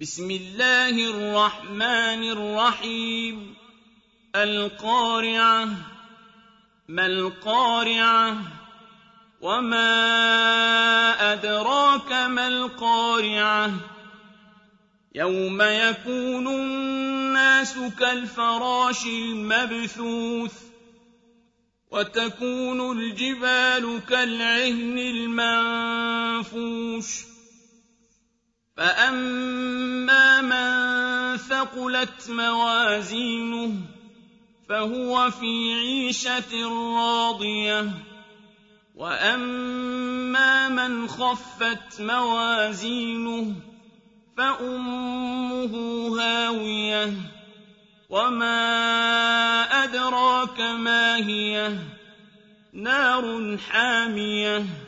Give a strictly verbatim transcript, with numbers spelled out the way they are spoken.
بسم الله الرحمن الرحيم القارعة ما القارعة وما أدراك ما القارعة يوم يكون الناس كالفراش المبثوث وتكون الجبال كالعهن المنفوش فأما من ثقلت موازينه فهو في عيشة راضية وأما من خفت موازينه فأمه هاوية وما أدراك ما هي نار حامية